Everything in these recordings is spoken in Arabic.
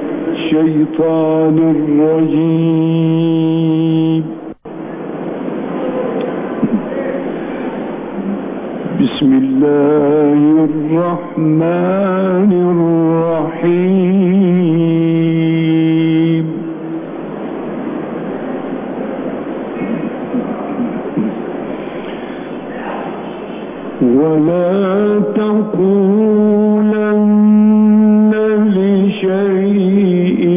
الشيطان الرجيم. بسم الله الرحمن الرحيم. ولا تقولن لشيء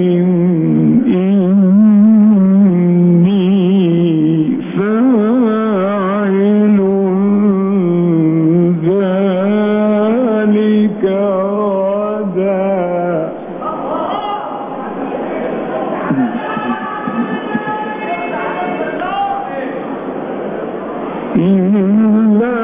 إني فاعل ذلك غدا. إلا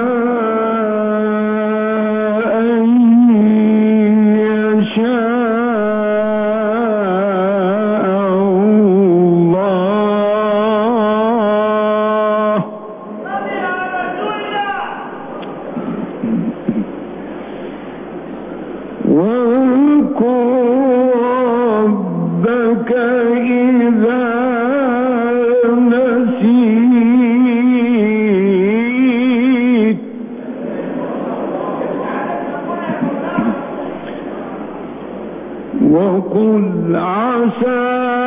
وقل عسى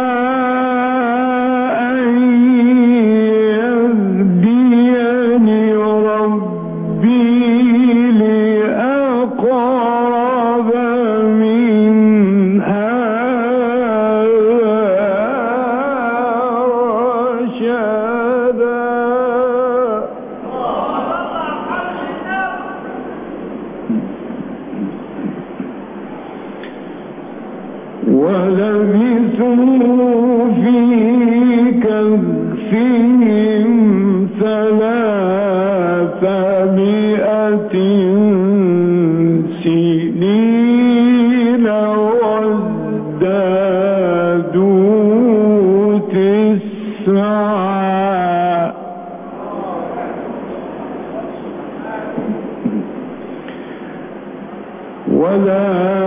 أن يهديني ربي لأقرب من هذا رشدا. ولبثوا في كهفهم 300 سنين وازدادوا 9. ولا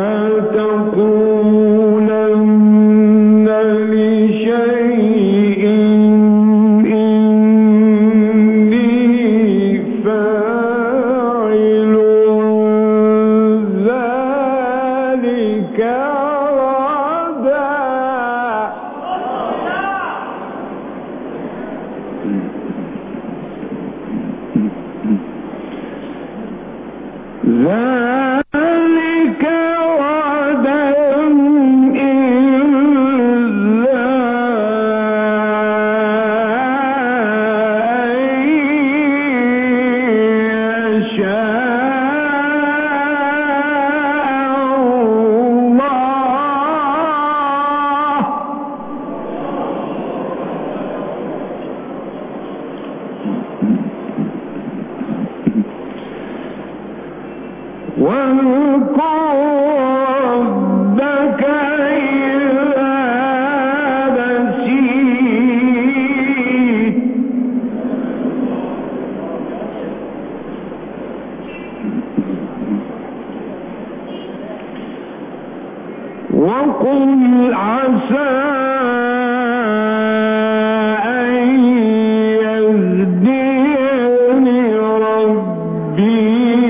تقولن لشيء إني فاعل ذلك غدا. ذلك غدا إلا أن يشاء الله. واذكر ربك إذا نسيت. وقل عسى أن يهديني ربي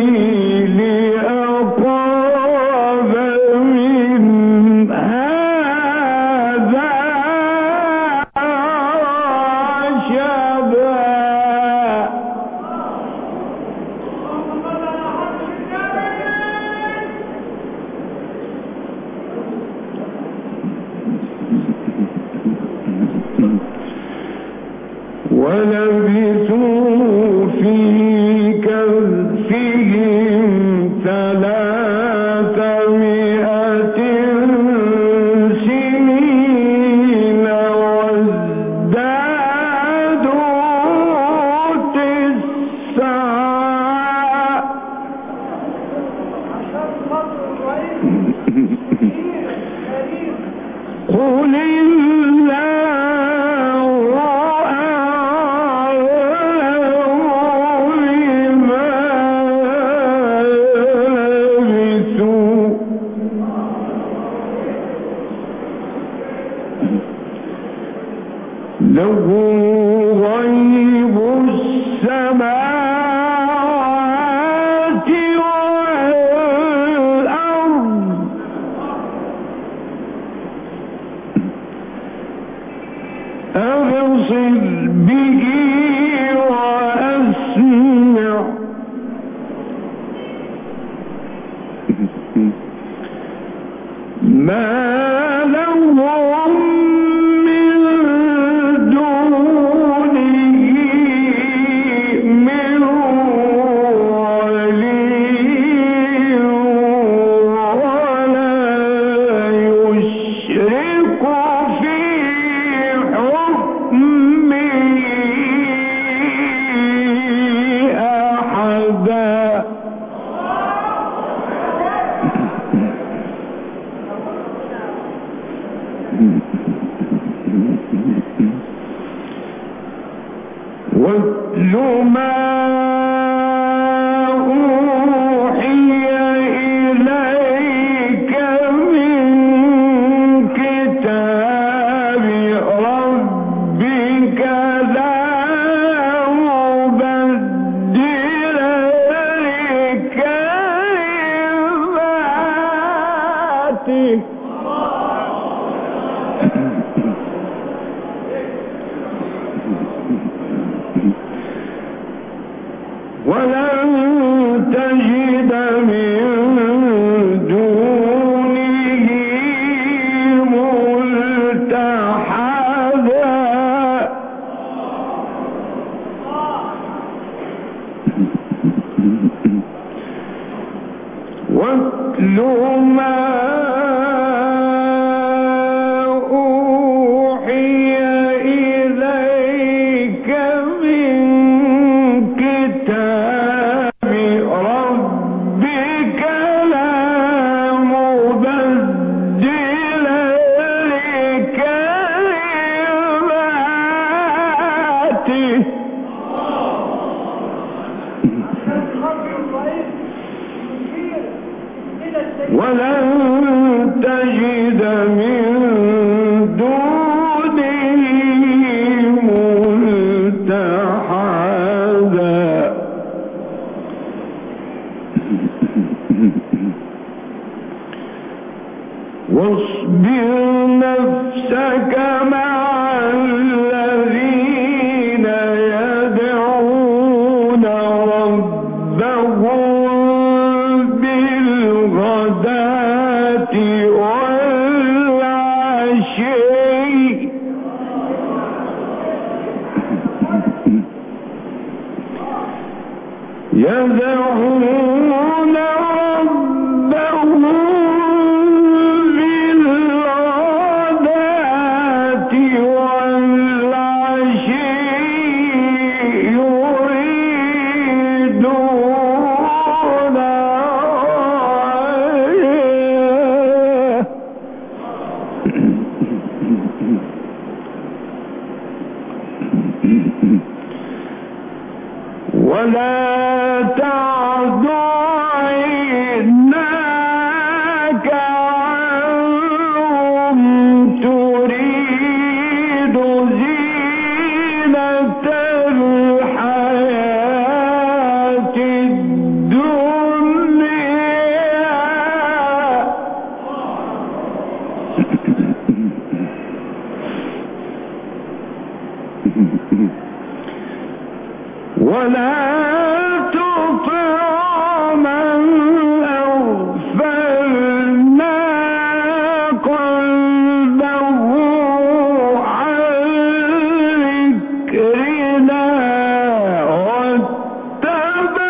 ولبثوا في كهفهم 300 سنين وازدادوا 9. قل له غيب السماوات والأرض أبصر به وأسمع ما لهم من دونه من ولي ولا يشرك في حكمه أحدا واتل ما أوحي إليك من كتاب ربك لا مبدل لكلماته ولن تجد من دونه ملتحدا واتل ما أوحي إليك من كتاب ربك لا مبدل لكلماته ولن تجد من دونه ملتحدا واصبر نفسك مع الذين يدعون ربهم بالغداة والعشي يدعون ربهم بالغداة والعشي يريدون ولا تعد عيناك عنهم تريد زينة الحياة الدنيا ولا تطع من أغفلنا قلبه عن ذكرنا واتبع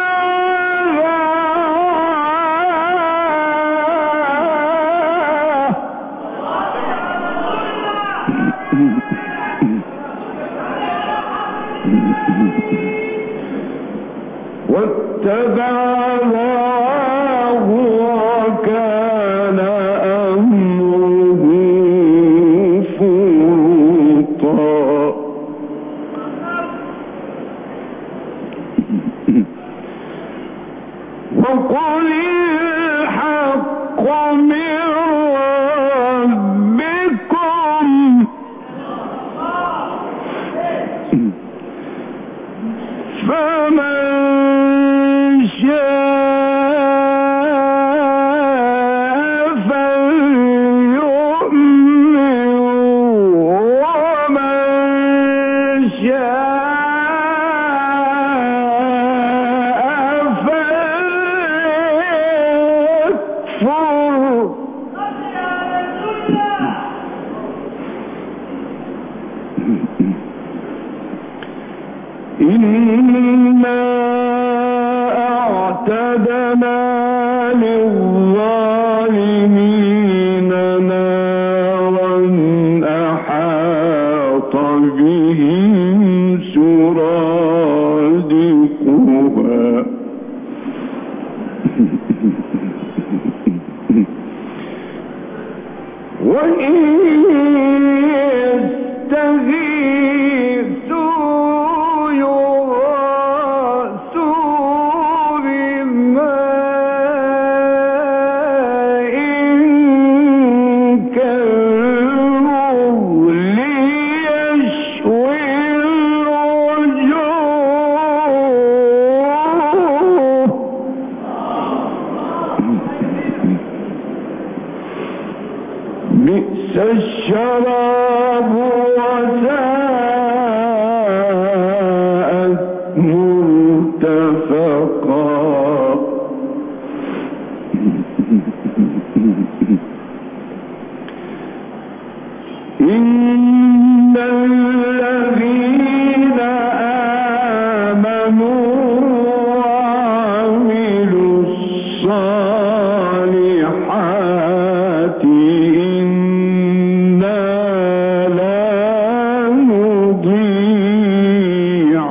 هواه وكان أمره فرطا وقل الحق من ربكم يكفر إنا أعتدنا للظالمين نارا أحاط بهم سرادقها وإن يستغيثوا يغاثوا بماء كالمهل يشوي الوجوه بئس الشراب وساءت مرتفقا إن الذين آمنوا وعملوا الصالحات إنا لا نضيع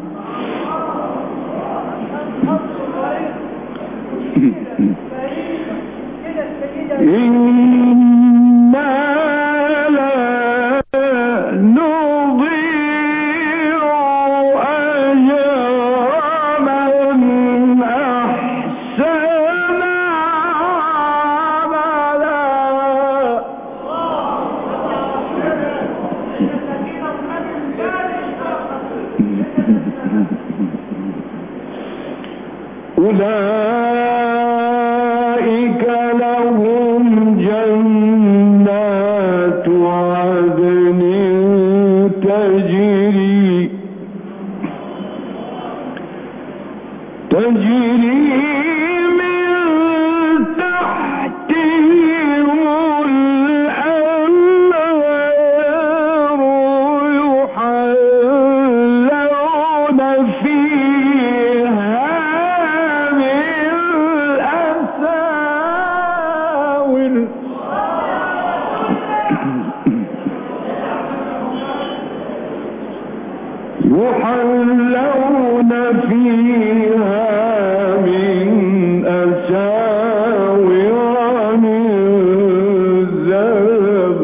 أولئك لهم جنات عدن تجري من تحتهم الأنهار يحلون فيها يحلون فيها من أساور من ذهب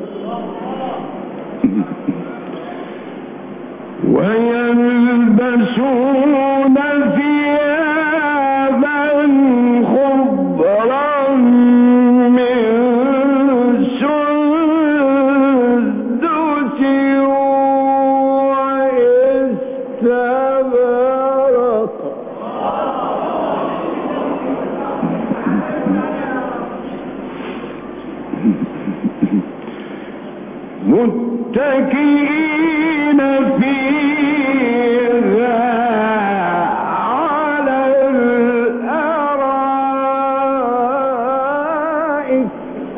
ويلبسون ثيابا خضرا من سندس واستبرق متكئين فيها على الأرائك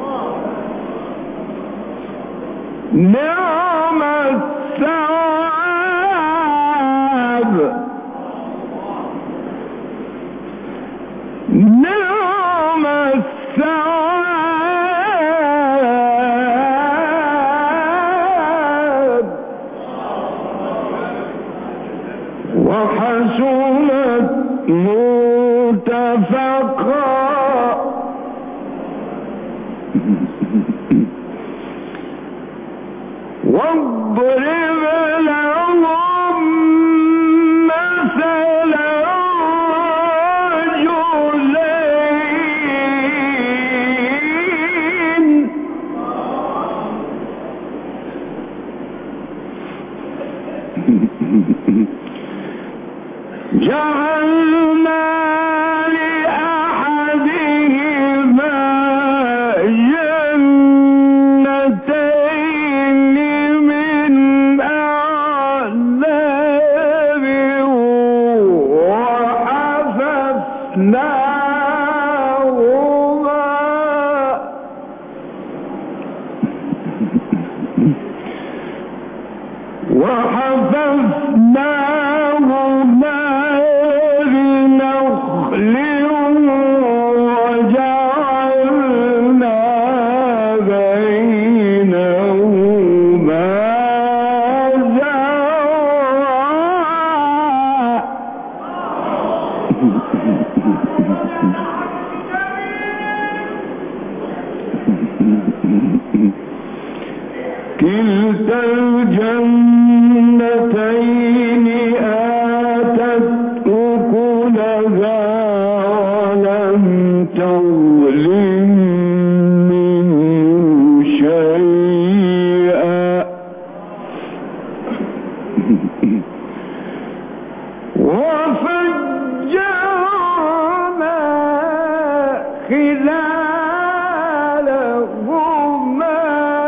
نعم الثواب نعم الثواب وحسنت مرتفقا واضرب لهم مثلا رجلين جعلنا لأحدهما جنتين من كلتا الجنتين آتت أكلها ولم تظلم منه شيئا وفجرنا خلالهما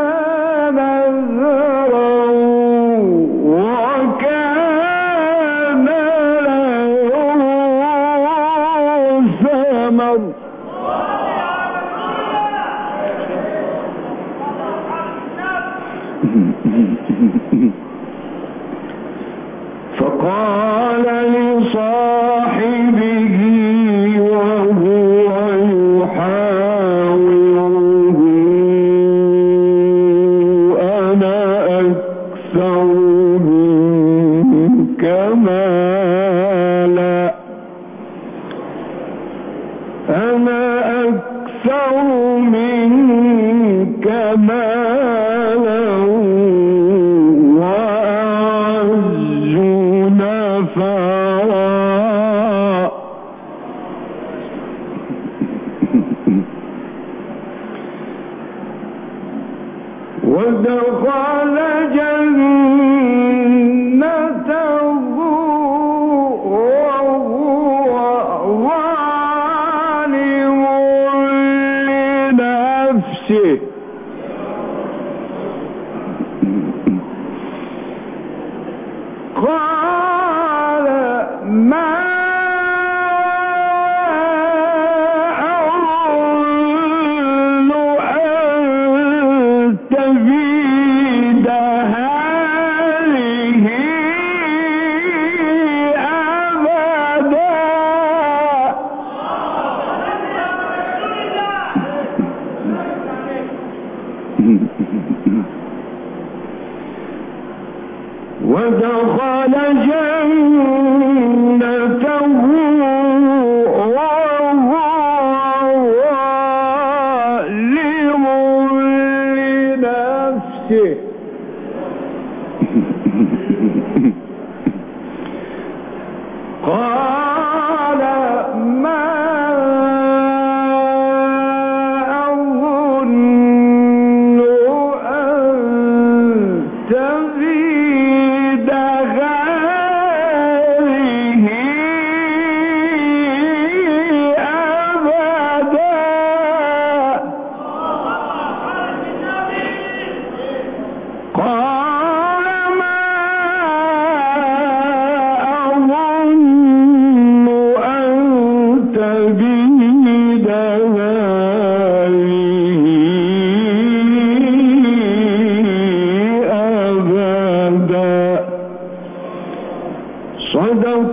نهرا وكان له ثمر فقال لصاحبه وهو يحاوره أنا أكثر منك مالا أنا أكثر منك مالا وأعز نفرا ودخل جنته وهو ظالم لنفسه قال ما أظن أن تبيد هذه أبدا ودخل جنته وهو ظالم لنفسه قال ما أظن أن تبيد هذه أبدا قال ما أظن أن تبيد هذه أبدا صدق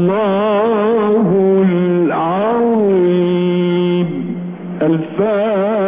الله العظيم. الفاتحة.